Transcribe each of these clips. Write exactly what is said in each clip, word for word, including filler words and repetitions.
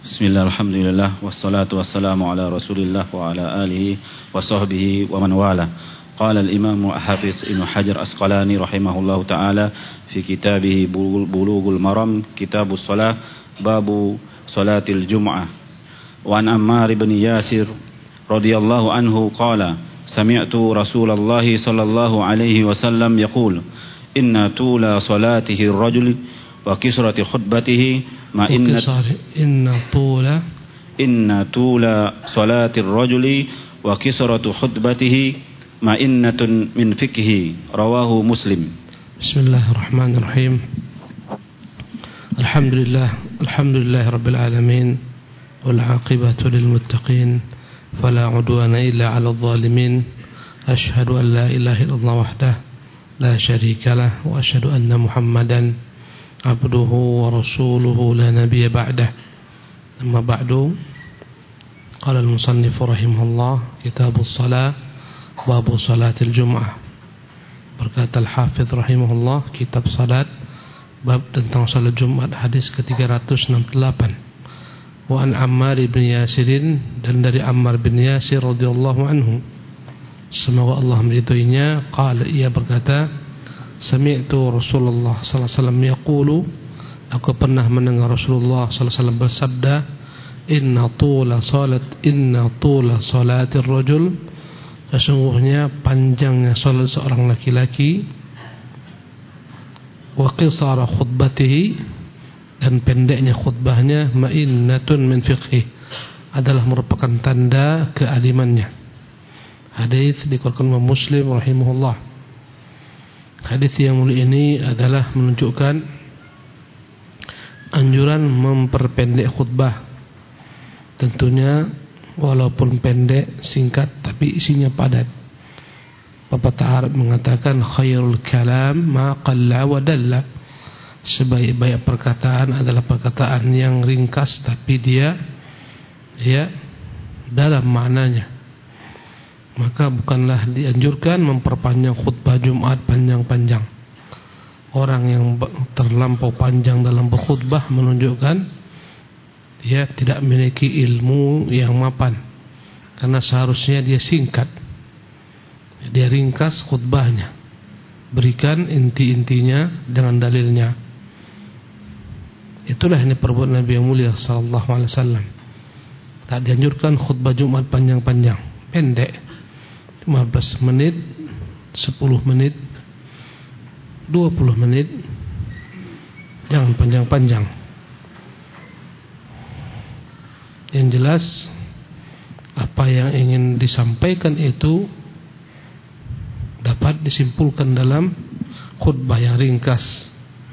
Bismillah, alhamdulillah, wassalatu wassalamu ala rasulillah wa ala alihi wa sahbihi wa man wala. Qala al-imam Hafiz Ibn Hajar Asqalani rahimahullahu ta'ala fi kitabih Bulughul Maram, kitabus salah, babu salatil jum'ah. Wa an Ammar ibn Yasir radhiyallahu anhu qala sami'tu Rasulullah sallallahu alaihi wasallam yaqul inna tula salatihi ar-rajul wa kisrati khutbatihi ma inna inna tula inna tula salati ar-rajuli wa kisratu khutbatihi ma innatun min fikhi, rawahu Muslim. Bismillahirrahmanirrahim. Alhamdulillah, alhamdulillah rabbil alamin, wal aqibatu lil muttaqin, fala udwana illa 'alal zalimin. Asyhadu an la ilaha illallah wahdahu la syarika lah wa asyhadu anna Muhammadan abduhu wa rasuluhu la nabiyya ba'dah. Amma ba'du. Qala al-musannif rahimahullah, kitabus salah, babu salatil jum'ah. Berkata al-Hafidh rahimahullah, kitab salat, bab tentang salat Jumat, hadis ke tiga ratus enam puluh delapan. Wa an Ammar bin Yasirin, dan dari Ammar bin Yasir radhiyallahu anhu, semoga Allah meridhoinya, qala, ia berkata, sami'tu Rasulullah sallallahu alaihi wasallam yaqulu, aku pernah mendengar Rasulullah sallallahu alaihi wasallam bersabda, inna tula salat inna tula salatir rajul, sesungguhnya panjangnya salat seorang laki-laki, wa qisara khutbatihi, dan pendeknya khutbahnya, ma'innatun min fiqhi, adalah merupakan tanda kealimannya. Hadis dikeluarkan oleh Muslim rahimahullah. Hadis yang mulia ini adalah menunjukkan anjuran memperpendek khutbah. Tentunya walaupun pendek, singkat, tapi isinya padat. Pepatah Arab mengatakan khairul kalam ma qalla wa dalla. Sebaik-baik perkataan adalah perkataan yang ringkas tapi dia ya dalam maknanya. Maka bukanlah dianjurkan memperpanjang khutbah Jumat panjang-panjang. Orang yang terlampau panjang dalam berkhutbah menunjukkan dia tidak memiliki ilmu yang mapan. Karena seharusnya dia singkat, dia ringkas khutbahnya, berikan inti-intinya dengan dalilnya. Itulah yang diperbuat Nabi yang mulia sallallahu alaihi wasallam. Tak dianjurkan khutbah Jumat panjang-panjang, pendek, lima belas menit, sepuluh menit, dua puluh menit, jangan panjang-panjang. Yang jelas apa yang ingin disampaikan itu dapat disimpulkan dalam khutbah yang ringkas.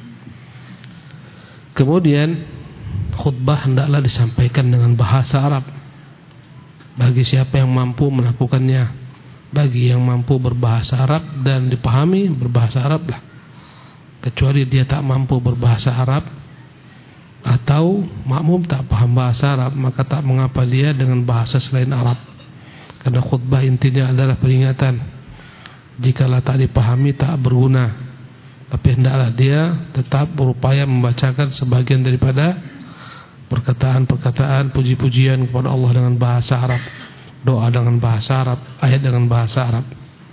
Kemudian khutbah hendaklah disampaikan dengan bahasa Arab bagi siapa yang mampu melakukannya. Bagi yang mampu berbahasa Arab dan dipahami, berbahasa Arab lah. Kecuali dia tak mampu berbahasa Arab atau makmum tak paham bahasa Arab, maka tak mengapa dia dengan bahasa selain Arab. Karena khutbah intinya adalah peringatan. Jikalau tak dipahami tak berguna. Tapi hendaklah dia tetap berupaya membacakan sebagian daripada perkataan-perkataan puji-pujian kepada Allah dengan bahasa Arab, doa dengan bahasa Arab, ayat dengan bahasa Arab.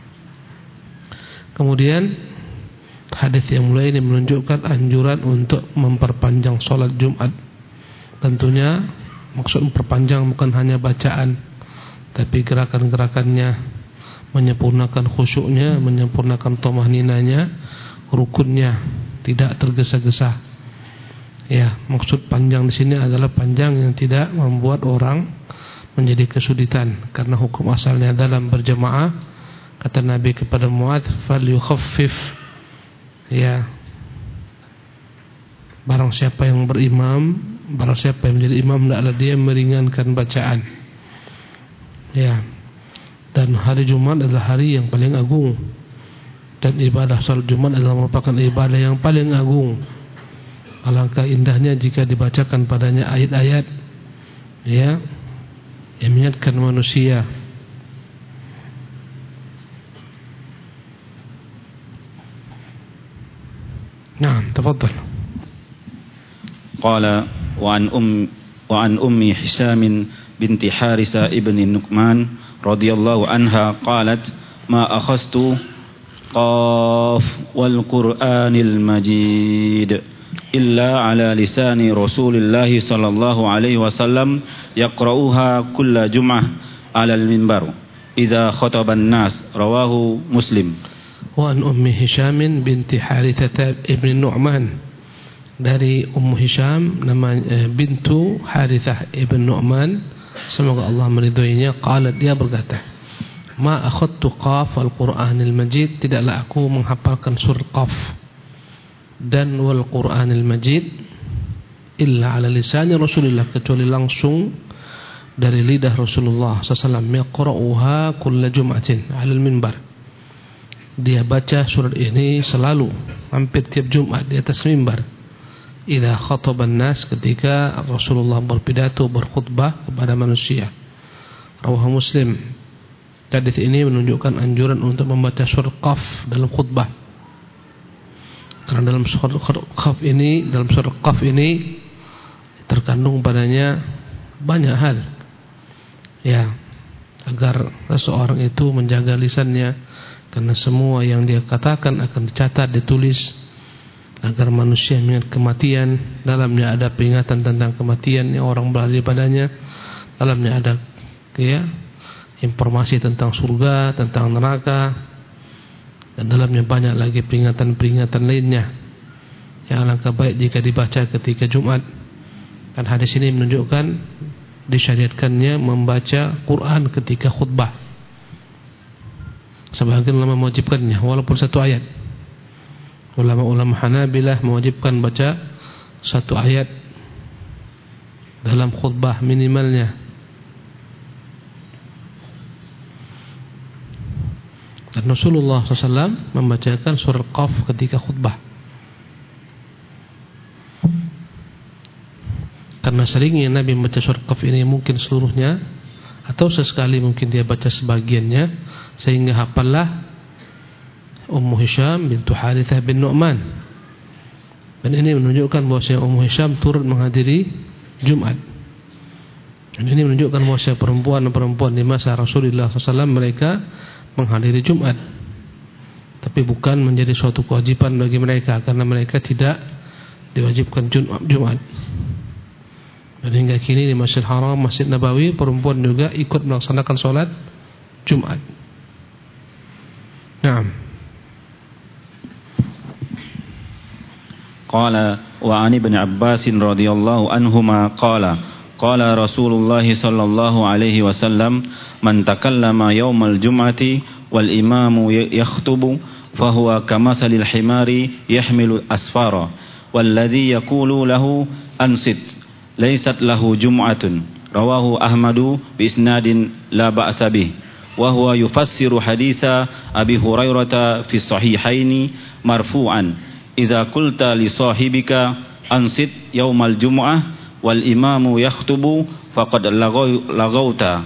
Kemudian hadis yang mulia ini menunjukkan anjuran untuk memperpanjang sholat Jumat. Tentunya maksud memperpanjang bukan hanya bacaan, tapi gerakan-gerakannya, menyempurnakan khusyuknya, menyempurnakan thama'ninahnya, rukunnya, tidak tergesa-gesa. Ya, maksud panjang di sini adalah panjang yang tidak membuat orang menjadi kesulitan, karena hukum asalnya dalam berjamaah, kata Nabi kepada Muadz, falyukhaffif, ya, barang siapa yang berimam, barang siapa yang menjadi imam, hendaklah dia meringankan bacaan. Ya, dan hari Jumat adalah hari yang paling agung, dan ibadah salat Jumat adalah merupakan ibadah yang paling agung. Alangkah indahnya jika dibacakan padanya ayat-ayat, ya, yang mengingatkan manusia. Nah, tafadhal. Qala wa an um wa an ummi Hisam binti Harisa ibn Nu'man radhiyallahu anha qalat ma akhastu qaf wal Qur'anil Majid illa ala lisani Rasulillah sallallahu alaihi wasallam yaqra'uha kulla jum'ah ala al-minbar idza khataba an-nas rawahu Muslim. Wa an ummi Hisam binti Harithah ibn Nu'man, dari Ummu Hisham namanya bintu Harithah ibn Nu'man, semoga Allah meridhoinya, qalat, dia berkata, ma akhadtu qaf al-Qur'anil Majid, tidaklah aku menghafalkan surat Qaf dan wal Qur'anil Majid illa ala lisani Rasulullah, kecuali langsung dari lidah Rasulullah sallallahu alaihi wasallam, yaqra'uha kulla jum'atin ala al-minbar, dia baca surat ini selalu hampir tiap Jumat di atas mimbar. Idza khataban nas, ketika Rasulullah berpidato, berkhutbah kepada manusia. Rawahu Muslim. Hadis ini menunjukkan anjuran untuk membaca surat Qaf dalam khutbah. Karena dalam surat Qaf ini, dalam surat Qaf ini terkandung padanya banyak hal. Ya, agar seseorang itu menjaga lisannya, karena semua yang dia katakan akan dicatat, ditulis, agar manusia mengingat kematian. Dalamnya ada peringatan tentang kematian yang orang berada padanya. Dalamnya ada ya informasi tentang surga, tentang neraka, dan dalamnya banyak lagi peringatan-peringatan lainnya yang alangkah baik jika dibaca ketika Jumat. Dan hadis ini menunjukkan disyariatkannya membaca Quran ketika khutbah. Sebagian ulama mewajibkannya walaupun satu ayat. Ulama-ulama Hanabilah mewajibkan baca satu ayat dalam khutbah minimalnya. Dan Rasulullah sallallahu alaihi wasallam membacakan surah Qaf ketika khutbah. Karena seringnya Nabi membaca surah Qaf ini mungkin seluruhnya atau sesekali mungkin dia baca sebagiannya, sehingga hafallah Ummu Hisham bintu Harithah bin Nu'man. Dan ini menunjukkan bahwa Ummu Hisham turut menghadiri Jumat. Dan ini menunjukkan bahwa perempuan-perempuan di masa Rasulullah sallallahu alaihi wasallam mereka menghadiri Jumat. Tapi bukan menjadi suatu kewajiban bagi mereka, karena mereka tidak diwajibkan Jumat. Dan hingga kini di Masjidil Haram, Masjid Nabawi, perempuan juga ikut melaksanakan sholat Jumat. Naam. Qala wa an ibn Abbas radhiyallahu anhuma qala qala Rasulullah sallallahu alaihi wasallam man takallama yaumal jum'ati wal imamu yakhtubu fahuwa kamasalil himari yahmilu asfara walladhi yaqulu lahu ansit laysat lahu jum'atun rawahu Ahmadu bi isnadin la ba'sa bih wa huwa yufassiru haditha Abi Hurairah fi sahihaini marfu'an idza qulta li sahibika ansit yaumal jumu'ah wal imamu yakhtubu faqad laghauta.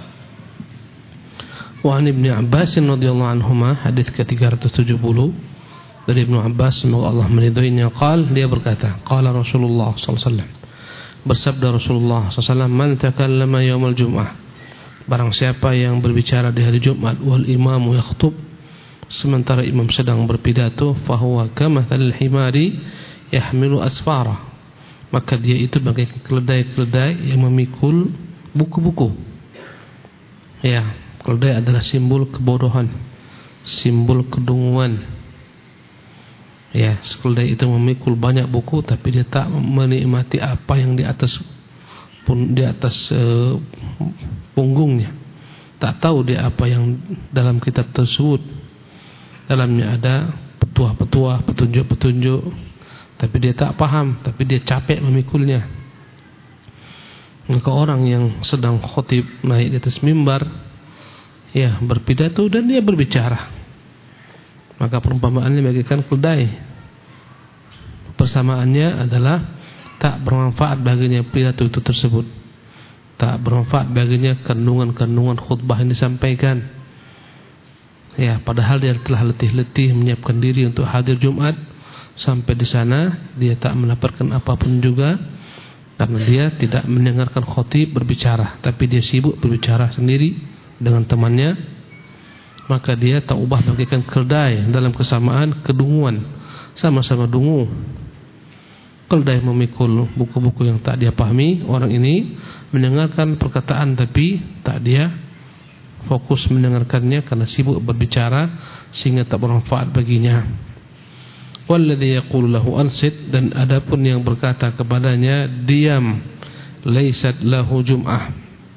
Wa an Ibnu Abbas radhiyallahu anhuma, hadis ke tiga ratus tujuh puluh dari Ibnu Abbas, semoga Allah meridhoinya, qala, dia berkata, qala Rasulullah sallallahu alaihi wasallam, bersabda Rasulullah sallallahu alaihi wasallam, man takallama yaumal jumu'ah, barang siapa yang berbicara di hari Jumat, wal imamu yakhutub, sementara imam sedang berpidato, fahuwa kamathalil himari yahmilu asfara, maka dia itu bagai keledai-keledai yang memikul buku-buku. Ya, keledai adalah simbol kebodohan, simbol kedunguan. Ya, keledai itu memikul banyak buku, tapi dia tak menikmati apa yang di atas pun di atas uh, punggungnya. Tak tahu dia apa yang dalam kitab tersebut. Dalamnya ada petuah-petuah, petunjuk-petunjuk, tapi dia tak paham, tapi dia capek memikulnya. Maka orang yang sedang khotib naik di atas mimbar, ya, berpidato dan dia berbicara, maka perumpamaannya bagaikan keledai. Persamaannya adalah tak bermanfaat baginya pidato itu tersebut, tak bermanfaat baginya kandungan-kandungan khutbah yang disampaikan. Ya, padahal dia telah letih-letih menyiapkan diri untuk hadir Jumat, sampai di sana dia tak mendapatkan apapun juga, Karena dia tidak mendengarkan khatib berbicara, tapi dia sibuk berbicara sendiri dengan temannya, maka dia tak ubah bagikan keldai dalam kesamaan kedunguan, sama-sama dungu. Keldai memikul buku-buku yang tak dia pahami, orang ini mendengarkan perkataan tapi tak dia fokus mendengarkannya karena sibuk berbicara sehingga tak bermanfaat baginya. Walladhi yaqulu lahu ansit, dan adapun yang berkata kepadanya diam, laisat lahu jum'ah,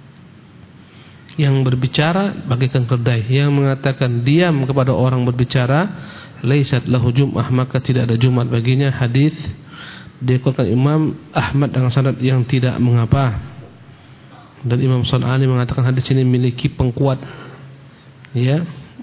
yang berbicara bagaikan keldai, yang mengatakan diam kepada orang berbicara, laisat lahu jum'ah, maka tidak ada Jumat baginya. Hadis dikeluarkan Imam Ahmad dengan sanad yang tidak mengapa, dan Imam San'ani mengatakan hadis ini memiliki pengkuat, ya.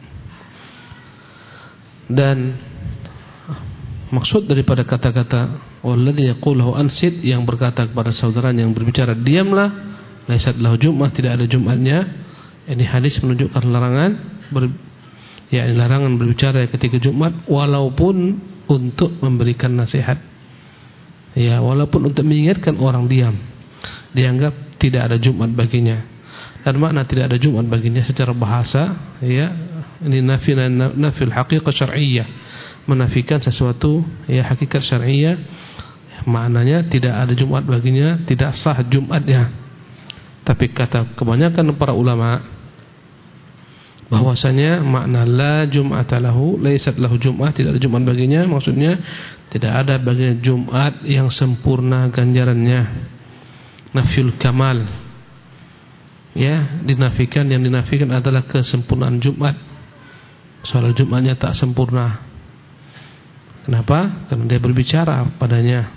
Dan maksud daripada kata-kata walladzi yaqulu ansit, yang berkata kepada saudaranya yang berbicara diamlah, laisat lahu jum'ah, tidak ada Jumatnya. Ini hadis menunjukkan larangan ber, ya, larangan berbicara ketika Jumat, walaupun untuk memberikan nasihat, ya, walaupun untuk mengingatkan orang diam, dianggap tidak ada Jumat baginya. Dan makna tidak ada Jumat baginya secara bahasa, ya, ini nafi nafil haqiqah syar'iyyah, menafikan sesuatu, ya, hakikat syar'iyyah. Maknanya tidak ada Jumat baginya, tidak sah Jumatnya. Tapi kata kebanyakan para ulama bahwasanya makna la jum'ata lahu, laisat lahu jum'ah, tidak ada Jumat baginya, maksudnya tidak ada baginya Jumat yang sempurna ganjarannya. Nafyul kamal, ya, dinafikan, yang dinafikan adalah kesempurnaan Jumat. Soal Jumatnya tak sempurna. Kenapa? Karena dia berbicara padanya.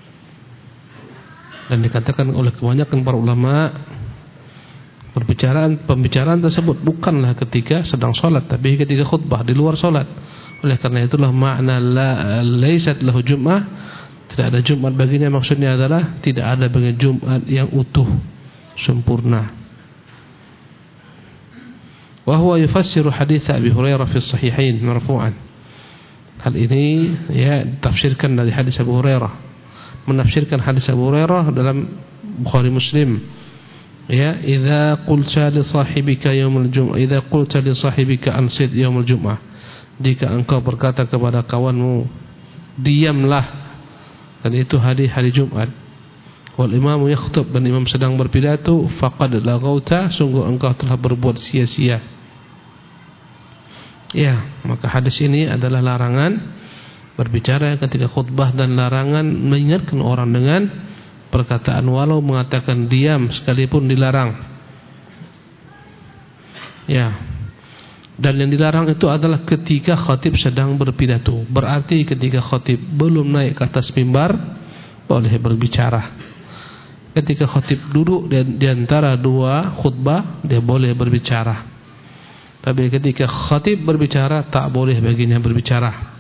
Dan dikatakan oleh kebanyakan para ulama, perbicaraan pembicaraan tersebut bukanlah ketika sedang sholat, tapi ketika khutbah di luar sholat. Oleh karena itulah makna la laisat lahu jum'ah, tidak ada Jumat baginya, maksudnya adalah tidak ada bagi Jumat yang utuh sempurna. Wa huwa yufassiru hadits Abi Hurairah fi sahihain marfu'an. Hal ini, ya, ditafsirkan dari hadis Abu Hurairah, menafsirkan hadis Abu Hurairah dalam Bukhari Muslim. Ya, idza qulta li sahibika yaumul jum'ah, idza qulta li sahibika ansit yaumul jum'ah, jika engkau berkata kepada kawanmu diamlah, dan itu hari hari Jumat, wal imamu yakhutub, dan imam sedang berpidato, faqad laghauta, sungguh engkau telah berbuat sia-sia. Ya, maka hadis ini adalah larangan berbicara ketika khutbah dan larangan mengingatkan orang dengan perkataan walau mengatakan diam sekalipun dilarang. Ya. Dan yang dilarang itu adalah ketika khatib sedang berpidato. Berarti ketika khatib belum naik ke atas mimbar boleh berbicara. Ketika khatib duduk di antara dua khutbah dia boleh berbicara. Tapi ketika khatib berbicara tak boleh baginya berbicara.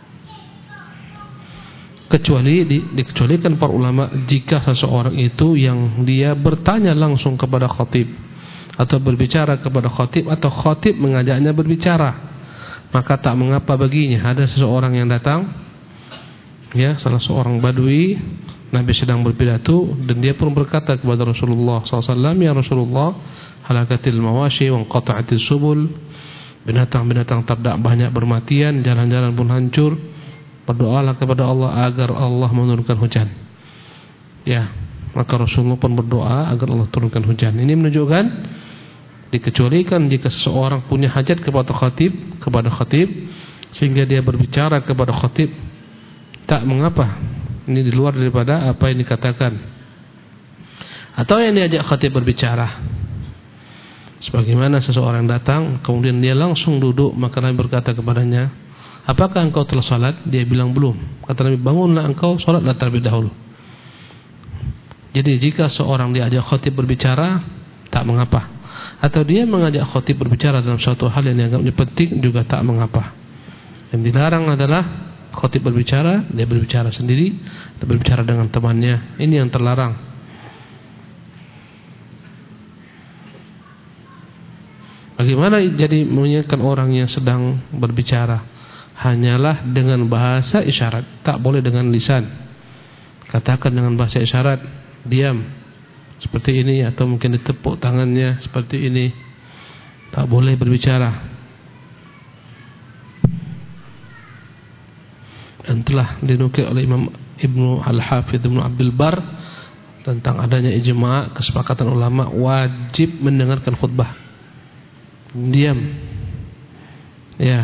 Kecuali di, dikecualikan para ulama jika seseorang itu yang dia bertanya langsung kepada khatib atau berbicara kepada khatib atau khatib mengajaknya berbicara, maka tak mengapa baginya. Ada seseorang yang datang, ya, salah seorang badui, Nabi sedang berpidato dan dia pun berkata kepada Rasulullah sallallahu alaihi wasallam, ya Rasulullah, halakatil mawashi wa qata'atis subul, binatang-binatang ternak banyak bermatian, jalan-jalan pun hancur. Berdoalah kepada Allah agar Allah menurunkan hujan. Ya, maka Rasulullah pun berdoa agar Allah turunkan hujan. Ini menunjukkan dikecualikan jika seseorang punya hajat kepada khatib, kepada khatib sehingga dia berbicara kepada khatib, tak mengapa. Ini di luar daripada apa yang dikatakan. Atau yang diajak khatib berbicara, sebagaimana seseorang datang kemudian dia langsung duduk, maka Nabi berkata kepadanya, apakah engkau telah salat? Dia bilang belum. Kata Nabi, bangunlah engkau, salatlah terlebih dahulu. Jadi jika seorang diajak khatib berbicara, tak mengapa. Atau dia mengajak khatib berbicara dalam suatu hal yang dianggapnya penting, juga tak mengapa. Yang dilarang adalah khatib berbicara, dia berbicara sendiri atau berbicara dengan temannya. Ini yang terlarang. Bagaimana jadi mengingatkan orang yang sedang berbicara? Hanyalah dengan bahasa isyarat, tak boleh dengan lisan. Katakan dengan bahasa isyarat, diam seperti ini, atau mungkin ditepuk tangannya seperti ini, tak boleh berbicara. Dan telah dinukil oleh Imam Ibnu Al-Hafidz Ibnu Abdul Bar tentang adanya ijma', kesepakatan ulama wajib mendengarkan khutbah, diam. Ya.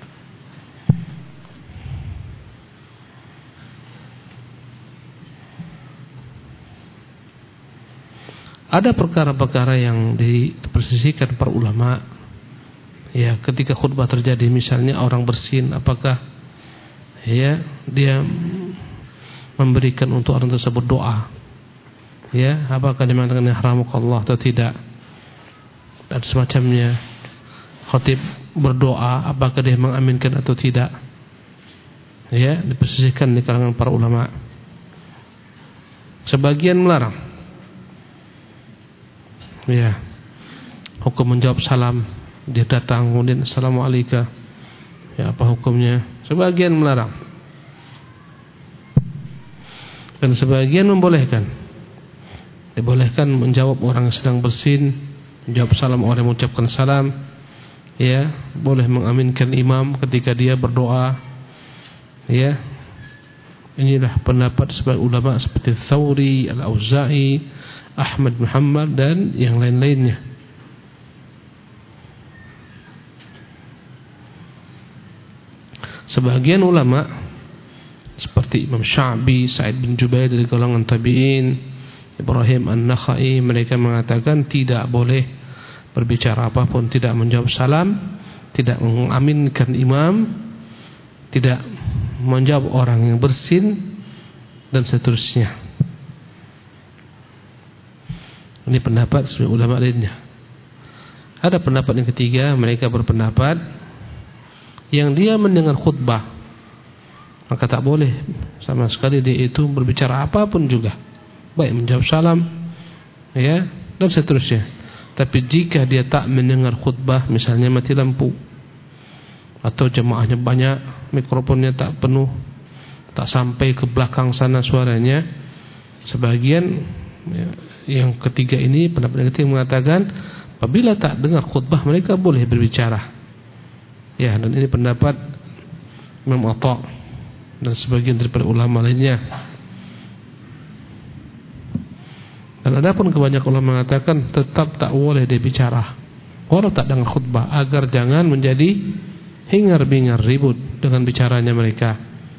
Ada perkara-perkara yang dipersisikan para ulama. Ya, ketika khutbah terjadi, misalnya orang bersin, apakah ya dia memberikan untuk orang tersebut doa? Ya, apakah dia mengatakan yarhamukallah atau tidak? Dan semacamnya. Khatib berdoa, apakah dia mengaminkan atau tidak? Ya, dipersisikan di kalangan para ulama. Sebagian melarang. Ya, hukum menjawab salam, dia datang kemudian assalamualaikum, ya apa hukumnya? Sebagian melarang, dan sebagian membolehkan. Dibolehkan menjawab orang yang sedang bersin, menjawab salam orang yang mengucapkan salam. Ya, boleh mengaminkan imam ketika dia berdoa. Ya, inilah pendapat sebagian ulama seperti Thawri, Al-Auza'i, Ahmad Muhammad dan yang lain-lainnya. Sebagian ulama seperti Imam Sya'bi, Sa'id bin Jubair dari golongan tabi'in, Ibrahim An-Nakhai, mereka mengatakan tidak boleh berbicara apapun, tidak menjawab salam, tidak mengaminkan imam, tidak menjawab orang yang bersin, dan seterusnya. Ini pendapat sebagian ulama lainnya. Ada pendapat yang ketiga, mereka berpendapat yang dia mendengar khutbah, maka tak boleh sama sekali dia itu berbicara apapun juga, baik menjawab salam, ya, dan seterusnya. Tapi jika dia tak mendengar khutbah, misalnya mati lampu, atau jemaahnya banyak, mikrofonnya tak penuh, tak sampai ke belakang sana suaranya, sebagian ya, yang ketiga ini, pendapat yang ketiga mengatakan apabila tak dengar khutbah mereka boleh berbicara. Ya, dan ini pendapat Imam Atha dan sebagian daripada ulama lainnya. Dan adapun kebanyakan ulama mengatakan tetap tak boleh dia bicara walau tak dengar khutbah, agar jangan menjadi hingar-bingar ribut dengan bicaranya mereka.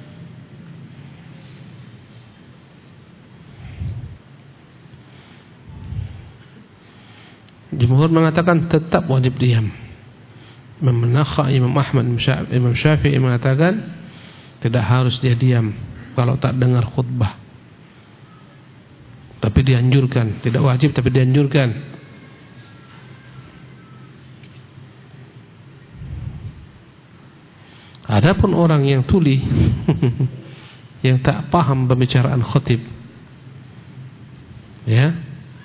Jumhur mengatakan tetap wajib diam. Imam Nakhai, Imam Ahmad, Imam Syafi'i mengatakan tidak harus dia diam kalau tak dengar khutbah, tapi dianjurkan, tidak wajib tapi dianjurkan. Adapun orang yang tuli yang tak paham pembicaraan khatib, ya,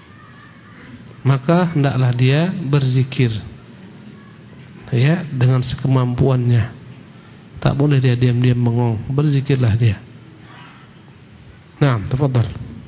maka hendaklah dia berzikir, ya, dengan sekemampuannya. Tak boleh dia diam-diam bengong, berzikirlah dia. Naam, tafadhal.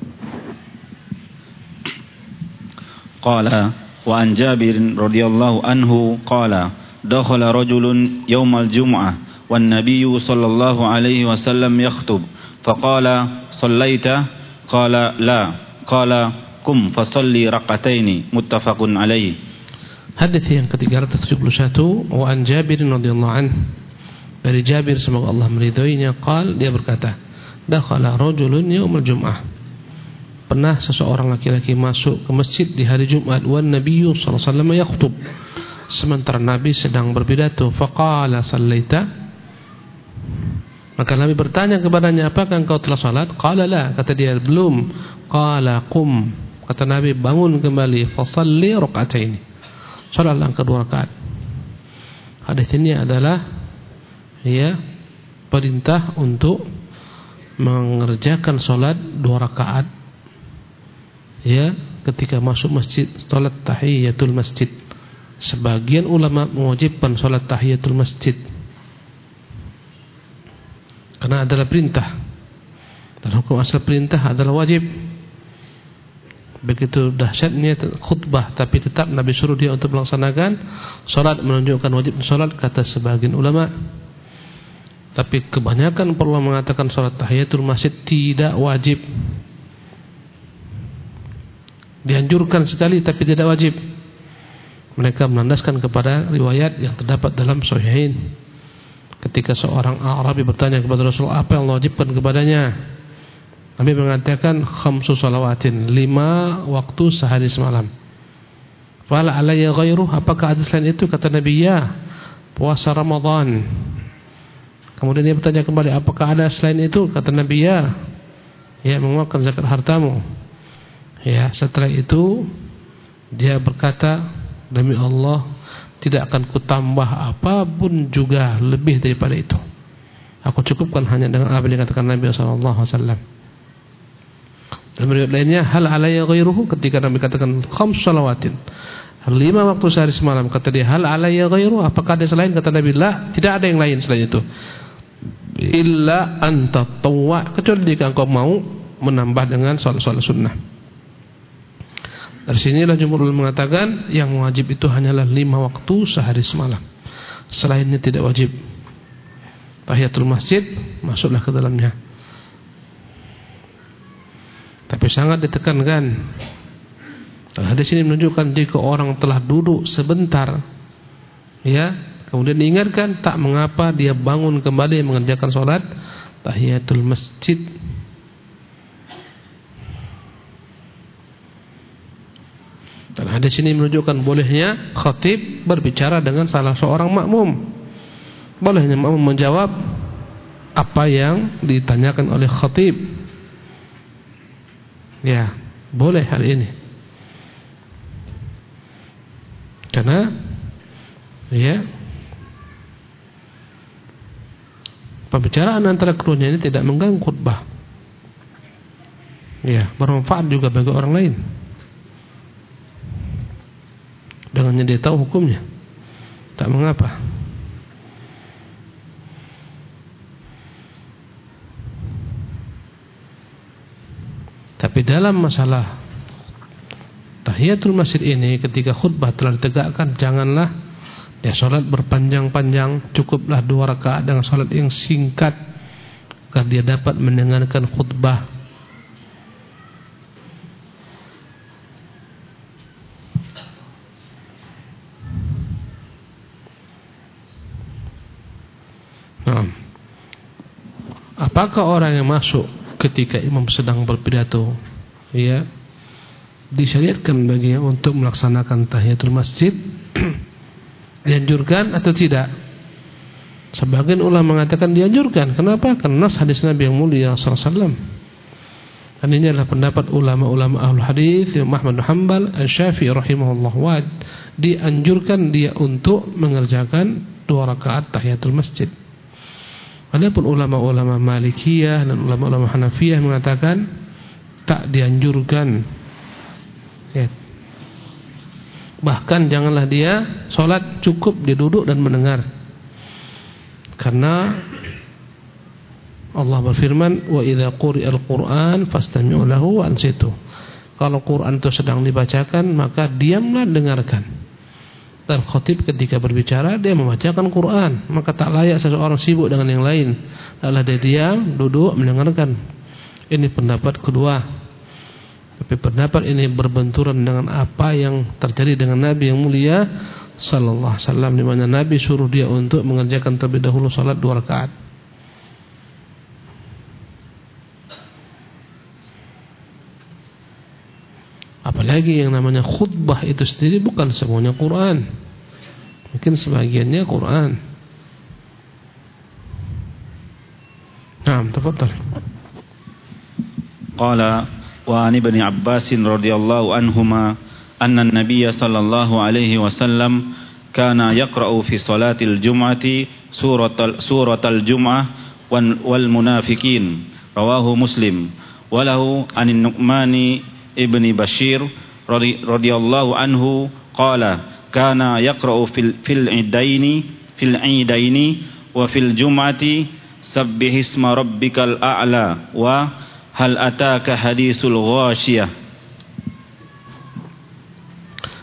Qala wa an Jabir radhiyallahu anhu qala dakhala rajulun yawmal jum'ah wan nabiyyu sallallahu alaihi wasallam yakhutub faqala sallaita qala la qala kum fasalli raqataini muttafaqun alaihi. Hadis yang ke tiga ratus tujuh puluh satu, wa an Jabir radhiyallahu anhu, dari Jabir semoga Allah meridhoinya, qal, dia berkata, dakhala rajulun yaumul jum'ah, pernah seseorang laki-laki masuk ke masjid di hari Jumat, wan nabiyyu sallallahu alaihi wasallam yakhutub, sementara Nabi sedang berpidato, faqala sallaita, maka Nabi bertanya kepadanya, apakah engkau telah salat? Qala la, kata dia belum. Qala qum, kata Nabi bangun kembali, fasalli raka'ataini, salatlah kedua rakaat. Hadis ini adalah ya perintah untuk mengerjakan salat dua rakaat, ya, ketika masuk masjid, salat tahiyatul masjid. Sebagian ulama mewajibkan salat tahiyatul masjid karena adalah perintah, dan hukum asal perintah adalah wajib. Begitu dahsyatnya khutbah, tapi tetap Nabi suruh dia untuk melaksanakan salat, menunjukkan wajib salat kata sebagian ulama. Tapi kebanyakan para ulama mengatakan salat tahiyatul masjid tidak wajib. Dianjurkan sekali tapi tidak wajib. Mereka menandaskan kepada riwayat yang terdapat dalam Sahihain. Ketika seorang Arabi bertanya kepada Rasulullah, apa yang Allah wajibkan kepadanya? Nabi mengatakan khamsu salawatin, lima waktu sehari semalam. Fala alayya ghairuh, apakah ada selain itu? Kata Nabi, ya, puasa Ramadan. Kemudian dia bertanya kembali, apakah ada selain itu? Kata Nabi, ya, ya, mengeluarkan zakat hartamu. Ya, setelah itu dia berkata, demi Allah, tidak akan kutambah apapun juga lebih daripada itu. Aku cukupkan hanya dengan apa yang dikatakan Nabi sallallahu alaihi wasallam. Dan riwayat lainnya, hal alayya ghairuhu, ketika Nabi katakan khams salawatin, lima waktu sehari semalam, kata dia, hal alayya ghairuhu, apakah ada selain? Kata Nabi, la, tidak ada yang lain selain itu. Illa anta tawwa, kecuali jika engkau mau menambah dengan salat-salat sunnah. Dari sinilah jumhur ulama mengatakan yang wajib itu hanyalah lima waktu sehari semalam. Selainnya tidak wajib. Tahiyatul masjid masuklah ke dalamnya. Tapi sangat ditekankan. Dan hadis ini menunjukkan jika orang telah duduk sebentar, ya, kemudian diingatkan, tak mengapa dia bangun kembali mengerjakan sholat tahiyatul masjid. Dan hadis ini menunjukkan bolehnya khatib berbicara dengan salah seorang makmum. Bolehnya makmum menjawab apa yang ditanyakan oleh khatib. Ya, boleh hal ini. Karena ya, pembicaraan antara keduanya ini tidak mengganggu khutbah. Ya, bermanfaat juga bagi orang lain. Dengannya dia tahu hukumnya, tak mengapa. Tapi dalam masalah tahiyatul masjid ini, ketika khutbah telah ditegakkan, janganlah ya salat berpanjang-panjang. Cukuplah dua rakaat dengan salat yang singkat agar dia dapat mendengarkan khutbah. Nah, apakah orang yang masuk ketika imam sedang berpidato, ya, disyariatkan baginya untuk melaksanakan tahiyatul masjid? Dianjurkan atau tidak? Sebagian ulama mengatakan dianjurkan. Kenapa? Karena hadis Nabi yang mulia sallallahu alaihi wasallam. Dan ini adalah pendapat ulama-ulama ahlul hadis, Imam Ahmad bin Hanbal, Asy-Syafi'i rahimahullah, wa dianjurkan dia untuk mengerjakan dua rakaat tahiyatul masjid. Adapun ulama-ulama Malikiyah dan ulama-ulama Hanafiyah mengatakan tak dianjurkan. Ya. Bahkan janganlah dia sholat, cukup dia duduk dan mendengar. Karena Allah berfirman, wa idza quri'al Qur'an fastami'u lahu wa ansitu. Kalau Quran itu sedang dibacakan, maka diamlah, dengarkan. Dan khatib ketika berbicara dia membacakan Quran, maka tak layak seseorang sibuk dengan yang lain. Adalah dia diam, duduk, mendengarkan. Ini pendapat kedua. Tapi pendapat ini berbenturan dengan apa yang terjadi dengan Nabi yang mulia sallallahu alaihi wasallam, di mana Nabi suruh dia untuk mengerjakan terlebih dahulu salat dua rakaat. Apalagi yang namanya khutbah itu sendiri bukan semuanya Quran. Mungkin sebagiannya Quran. Naam, tafadhal. Qala wa an ibn Abbas radhiyallahu anhuma anna an-nabiy sallallahu alaihi wasallam kana yaqra'u fi salatil jum'ati suratal suratal jum'ah wal munafiqin. Rawahu Muslim. Walahu anin Nu'mani ibni Bashir radhiyallahu anhu qala kana yaqra'u fil fil idaini fil idaini wa fil jum'ati sabbihisma rabbikal a'la wa hal ataka hadisul ghashiyah.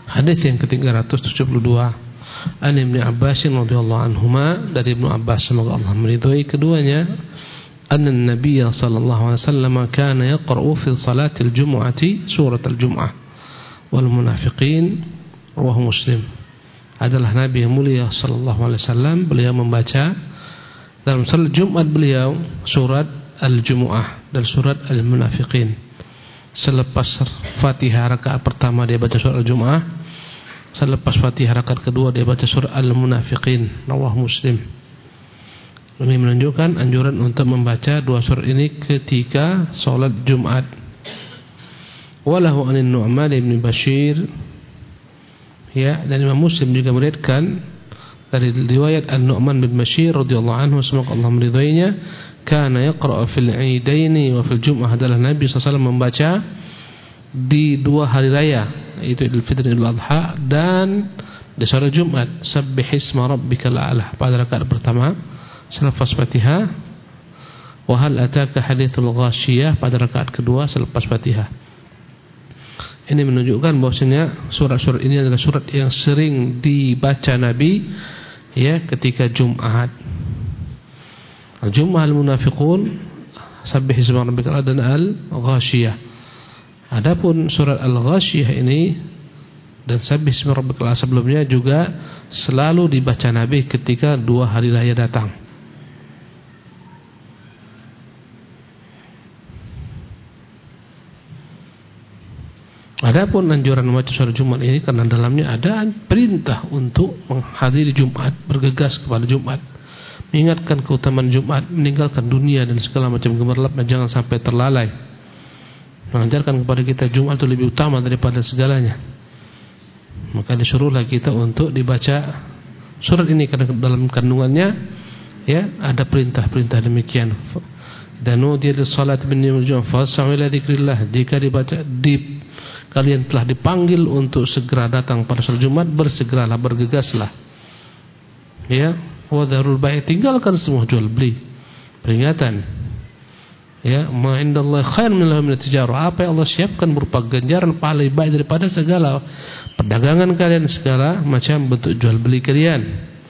Hadis yang ke tiga ratus tujuh puluh dua, An Ibnu Abbas radhiyallahu anhuma, dari Ibnu Abbas semoga Allah meridhai keduanya, anna Nabi sallallahu alaihi wasallam kana yaqra'u fi salatil jumu'ati surat al-jumu'ah wal munafiqin, rawahu Muslim. Adalah Nabi yang mulia sallallahu alaihi wasallam, beliau membaca dalam salat Jumat beliau surat al-jumu'ah dan surat al-munafiqin. Selepas Fatihah rakaat pertama dia baca surat al-jumu'ah, selepas Fatihah rakaat kedua dia baca surat al-munafiqin, rawahu Muslim. Ini menunjukkan anjuran untuk membaca dua surat ini ketika salat Jumat. Walahu anin Nu'man ibn Bashir, ya, dan Imam Muslim juga meriwayatkan dari riwayat An-Nu'man bin Bashir radhiyallahu anhu semoga Allah meridainya, kana yaqra'u fil 'iidaini wa fil jum'ah, adalah Nabi sallallahu alaihi wasallam membaca di dua hari raya, yaitu Idul Fitri dan Idul Adha, dan di salat Jumat sabbihisma rabbikal a'la pada rakaat pertama selepas Fatihah, wa hal ataka hadithul ghashiyah pada rakaat kedua selepas Fatihah. Ini menunjukkan bahwasanya surat-surat ini adalah surat yang sering dibaca Nabi, ya, ketika Jumat. Al-Jumu'ah, al-Munafiqun, Sabbihisma rabbikal a'la, dan al-Ghashiyah. Adapun surat al-Ghashiyah ini dan Sabbihisma rabbikal a'la sebelumnya juga selalu dibaca Nabi ketika dua hari raya datang. Adapun anjuran membaca surat Jumat ini karena dalamnya ada perintah untuk menghadiri Jumat, bergegas kepada Jumat, mengingatkan keutamaan Jumat, meninggalkan dunia dan segala macam gemerlap, dan jangan sampai terlalai. Mengajarkan kepada kita Jumat itu lebih utama daripada segalanya. Maka disuruhlah kita untuk dibaca surat ini karena dalam kandungannya, ya, ada perintah-perintah demikian. Dan nudiya lis-salati min yaumil jumu'ah fas'au ila dzikrillah, jika dibaca di kalian telah dipanggil untuk segera datang pada salat Jumat, bersegeralah, bergegaslah. Ya, wa dzarul bai', tinggalkan semua jual beli. Peringatan. Ya, ma indallahi khairun min at-tijarah, apa yang Allah siapkan berupa ganjaran pahala lebih baik daripada segala perdagangan kalian, segala macam bentuk jual beli kalian.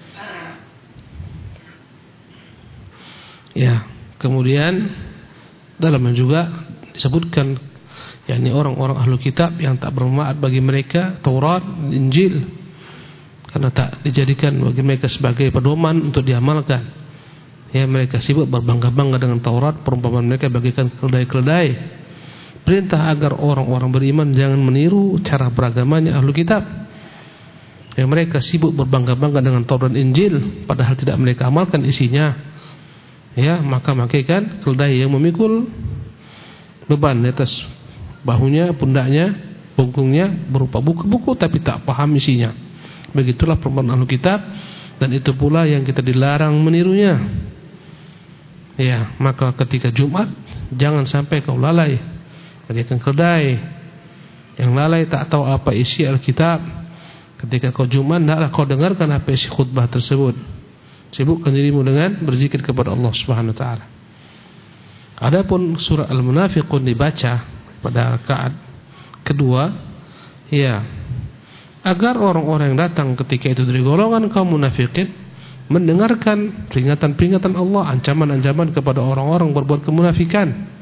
Ya, kemudian dalamnya juga disebutkan, yakni orang-orang ahlu kitab yang tak bermanfaat bagi mereka Taurat, Injil, karena tak dijadikan bagi mereka sebagai pedoman untuk diamalkan. Ya, mereka sibuk berbangga-bangga dengan Taurat, perumpamaan mereka bagikan keledai-keledai. Perintah agar orang-orang beriman jangan meniru cara beragamanya ahlu kitab, yang mereka sibuk berbangga-bangga dengan Taurat dan Injil padahal tidak mereka amalkan isinya. Ya, maka makaikan keledai yang memikul beban di atas bahunya, pundaknya, punggungnya berupa buku-buku tapi tak paham isinya. Begitulah perumpamaan ahlu kitab, dan itu pula yang kita dilarang menirunya. Ya, maka ketika Jumat jangan sampai kau lalai. Bagaikan keledai yang lalai tak tahu apa isi Alkitab. Ketika kau Jumat, hendaklah kau dengarkan apa isi khutbah tersebut. Sibukkan dirimu dengan berzikir kepada Allah Subhanahu wa taala. Adapun surah Al-Munafiqun dibaca pada rakaat kedua, ya, agar orang-orang yang datang ketika itu dari golongan kaum munafikin mendengarkan peringatan-peringatan Allah, ancaman-ancaman kepada orang-orang berbuat kemunafikan.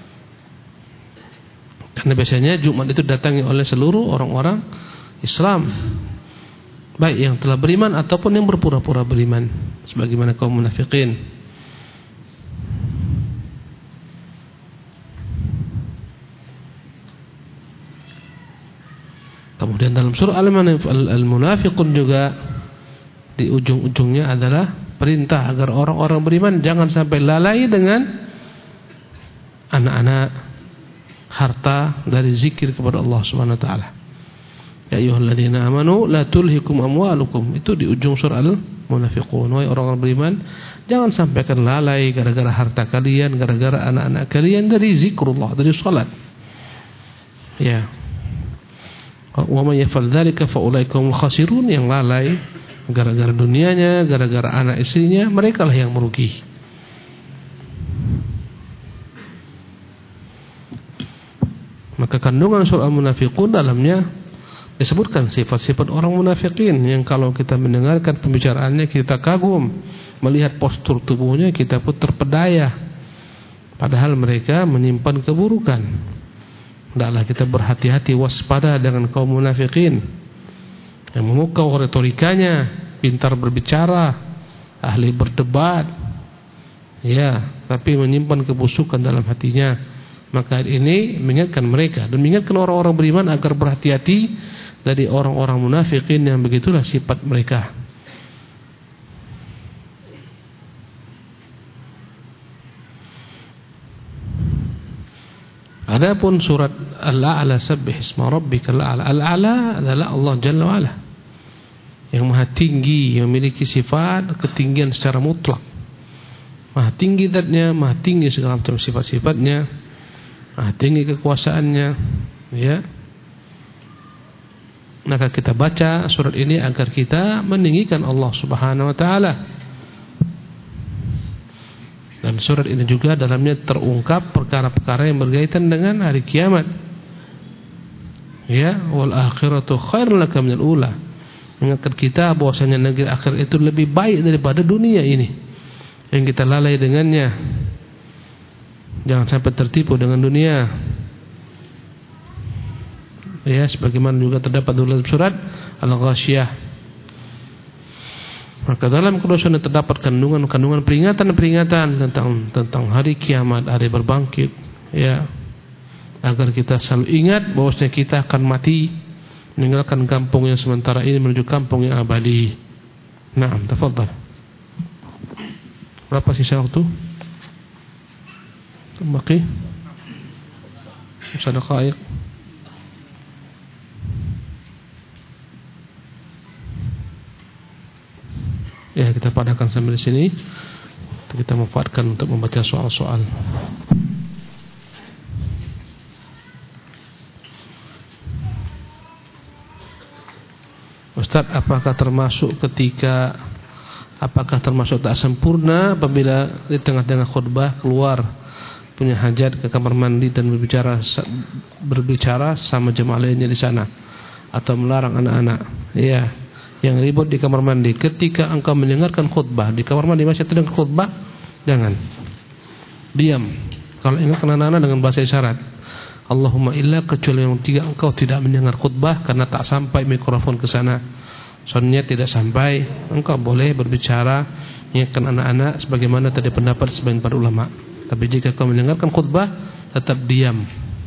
Karena biasanya Jumat itu datangi oleh seluruh orang-orang Islam, baik yang telah beriman ataupun yang berpura-pura beriman, sebagaimana kaum munafikin. Kemudian dalam surah Al-Munafiqun juga di ujung-ujungnya adalah perintah agar orang-orang beriman jangan sampai lalai dengan anak-anak, harta dari zikir kepada Allah Subhanahu wa taala. Ya ayyuhalladzina amanu la tulhikum amwalukum, itu di ujung surah Al-Munafiqun. Wahai orang-orang beriman, jangan sampaikan lalai gara-gara harta kalian, gara-gara anak-anak kalian dari zikrullah, dari salat. Ya. Wa may yaf'al dzalika fa ulaika humul khasirun, yang lalai gara-gara dunianya, gara-gara anak istrinya, merekalah yang merugi. Maka kandungan surah Al-Munafiqun dalamnya disebutkan sifat-sifat orang munafikin yang kalau kita mendengarkan pembicaraannya kita kagum, melihat postur tubuhnya kita pun terpedaya, padahal mereka menyimpan keburukan. Hendaklah kita berhati-hati, waspada dengan kaum munafikin yang memukau retorikanya, pintar berbicara, ahli berdebat, ya, tapi menyimpan kebusukan dalam hatinya. Maka ini mengingatkan mereka dan mengingatkan orang-orang beriman agar berhati-hati dari orang-orang munafikin yang begitulah sifat mereka. Adapun surat Al-A'la, sabbih isma rabbikal a'la. Al-A'la adalah Allah Jalla wa Ala, yang maha tinggi, yang memiliki sifat ketinggian secara mutlak. Maha tinggi zatnya, maha tinggi segala macam sifat-sifatnya, maha tinggi kekuasaannya, ya. Maka kita baca surat ini agar kita meninggikan Allah Subhanahu wa taala. Dan surat ini juga dalamnya terungkap perkara-perkara yang berkaitan dengan hari kiamat. Ya, wal akhiratu khairul laka minal ula. Mengingatkan kita bahwasanya negeri akhir itu lebih baik daripada dunia ini yang kita lalai dengannya. Jangan sampai tertipu dengan dunia. Ya, sebagaimana juga terdapat dalam surat Al-Ghasyiyah. Maka dalam kedua surat terdapat kandungan-kandungan peringatan-peringatan tentang tentang hari kiamat, hari berbangkit, ya, agar kita selalu ingat bahwasanya kita akan mati, meninggalkan kampung yang sementara ini menuju kampung yang abadi. Naam, tafadhal. Berapa sisa waktu? Baqi? Sadaqaiq. Ya, kita padahkan sampai di sini. Kita manfaatkan untuk membaca soal-soal. Ustaz, apakah termasuk ketika apakah termasuk tak sempurna apabila di tengah-tengah khutbah keluar punya hajat ke kamar mandi dan berbicara berbicara sama jemaah lainnya di sana, atau melarang anak-anak, ya, yang ribut di kamar mandi? Ketika engkau mendengarkan khutbah di kamar mandi masih terdengar khutbah, jangan diam. Kalau ingatkan anak-anak dengan bahasa isyarat, Allahumma illa, kecuali yang tiga, engkau tidak mendengar khutbah karena tak sampai mikrofon ke sana, soundnya tidak sampai, engkau boleh berbicara, ingatkan anak-anak sebagaimana tadi pendapat sebagian para ulama. Tapi jika kau mendengarkan khutbah, tetap diam.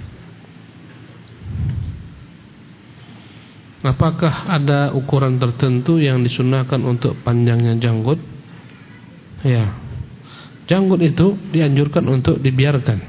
Apakah ada ukuran tertentu yang disunahkan untuk panjangnya janggut? Ya, janggut itu dianjurkan untuk dibiarkan.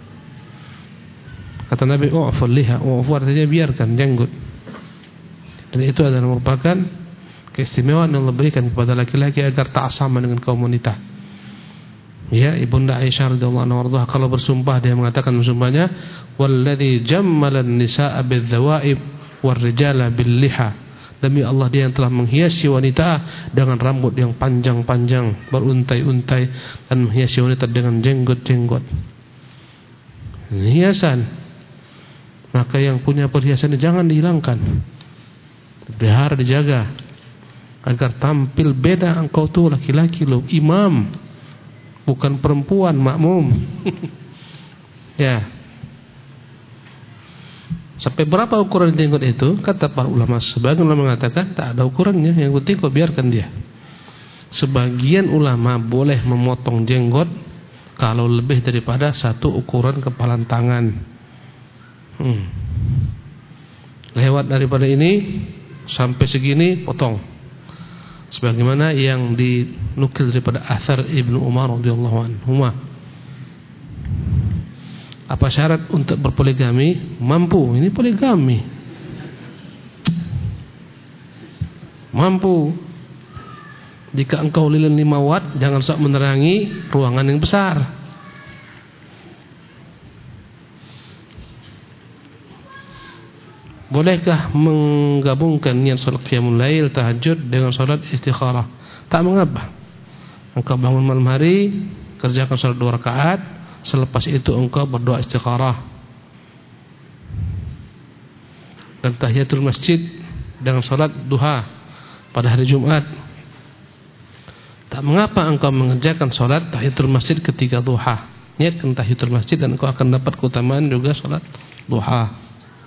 Kata Nabi, u'ful liha, u'fu artinya biarkan janggut. Dan itu adalah merupakan keistimewaan yang Allah berikan kepada laki-laki agar tak sama dengan kaum wanita. Ya, Ibunda Aisyah radhiyallahu anha kalau bersumpah dia mengatakan bersumpahnya, walladzi jammalan nisaa bidzawaib warrijala billiha, demi Allah dia yang telah menghiasi wanita dengan rambut yang panjang-panjang beruntai-untai dan menghiasi wanita dengan jenggot-jenggot. Hiasan. Maka yang punya perhiasan jangan dihilangkan, dipelihara, dijaga agar tampil beda. Engkau tuh laki-laki loh, imam, bukan perempuan makmum. Ya. Sampai berapa ukuran jenggot itu? Kata para ulama, sebagian ulama mengatakan tak ada ukurannya, yang penting kau biarkan dia. Sebagian ulama boleh memotong jenggot kalau lebih daripada satu ukuran kepalan tangan. hmm. Lewat daripada ini sampai segini potong, sebagaimana yang dinukil daripada athar Ibnu Umar radhiyallahu anhu. Apa syarat untuk berpoligami? Mampu. Ini poligami. Mampu. Jika engkau lilin lima watt, jangan sok menerangi ruangan yang besar. Bolehkah menggabungkan niat salat qiyamul lail, tahajud dengan salat istikharah? Tak mengapa. Engkau bangun malam hari, kerjakan salat dua rakaat, selepas itu engkau berdoa istikharah. Dan tahiyatul masjid dengan salat duha pada hari Jumat. Tak mengapa engkau mengerjakan salat tahiyatul masjid ketika duha. Niatkan tahiyatul masjid dan engkau akan dapat keutamaan juga salat duha.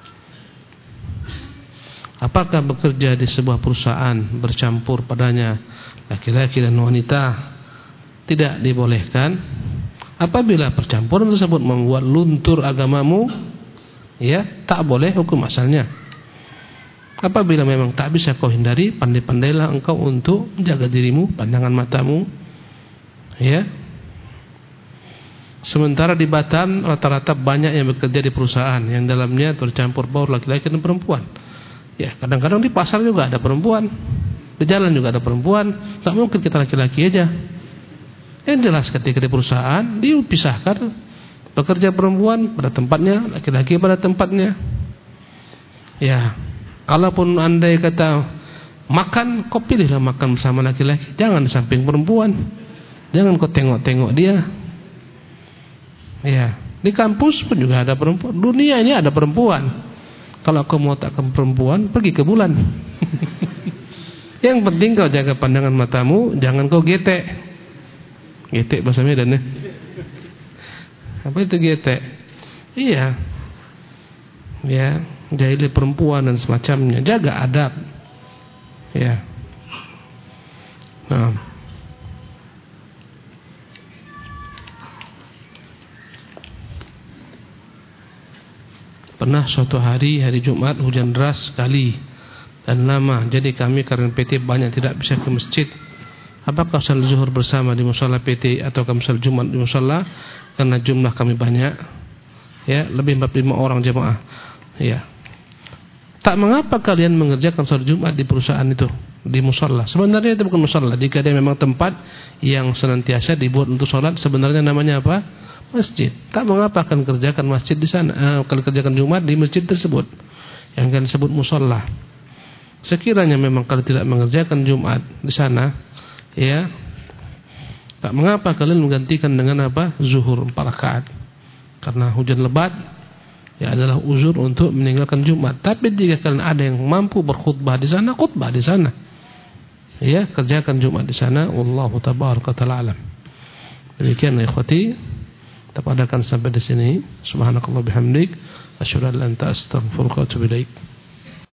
Apakah bekerja di sebuah perusahaan bercampur padanya laki-laki dan wanita tidak dibolehkan? Apabila percampuran tersebut membuat luntur agamamu, ya, tak boleh hukum asalnya. Apabila memang tak bisa kau hindari, pandai-pandailah engkau untuk menjaga dirimu, pandangan matamu, ya. Sementara di Batam rata-rata banyak yang bekerja di perusahaan yang dalamnya bercampur baur laki-laki dan perempuan. Ya, kadang-kadang di pasar juga ada perempuan, di jalan juga ada perempuan. Tak mungkin kita laki-laki aja. Yang jelas ketika di perusahaan dipisahkan, pekerja perempuan pada tempatnya, laki-laki pada tempatnya. Ya, kalaupun andai kata makan, kau pilihlah makan bersama laki-laki, jangan di samping perempuan. Jangan kau tengok-tengok dia. Ya, di kampus pun juga ada perempuan. Dunia ini ada perempuan. Kalau kau mau takkan perempuan, pergi ke bulan. Yang penting kau jaga pandangan matamu, jangan kau getek. Getek bahasa Medan ya. Apa itu getek? Iya. Ya, jahili perempuan dan semacamnya. Jaga adab. Ya. Nah. Pernah suatu hari, hari Jumat, hujan deras sekali dan lama. Jadi kami karena P T banyak tidak bisa ke masjid. Apakah salat zuhur bersama di musala P T atau kami salat Jumat di musala? Karena jumlah kami banyak, ya, lebih empat puluh lima orang jemaah. Ya. Tak mengapa kalian mengerjakan salat Jumat di perusahaan itu, di musala. Sebenarnya itu bukan musala. Jika dia memang tempat yang senantiasa dibuat untuk salat, sebenarnya namanya apa? Masjid. Tak mengapa akan kerjakan masjid di sana, eh, kalau kerjakan Jumat di masjid tersebut yang akan disebut musalla. Sekiranya memang kalau tidak mengerjakan Jumat di sana, ya, tak mengapa kalian menggantikan dengan apa? Zuhur empat rakaat. Karena hujan lebat, ya, adalah uzur untuk meninggalkan Jumat. Tapi jika kalian ada yang mampu berkhutbah di sana, khutbah di sana. Ya, kerjakan Jumat di sana. Wallahu tabaraka ta'ala alam. Demikian ya ikhwati. Kita padakan sampai di sini. Subhanakallah bihamdik, asyhadu an la ilaha illa anta astaghfiruka wa atubu ilaik.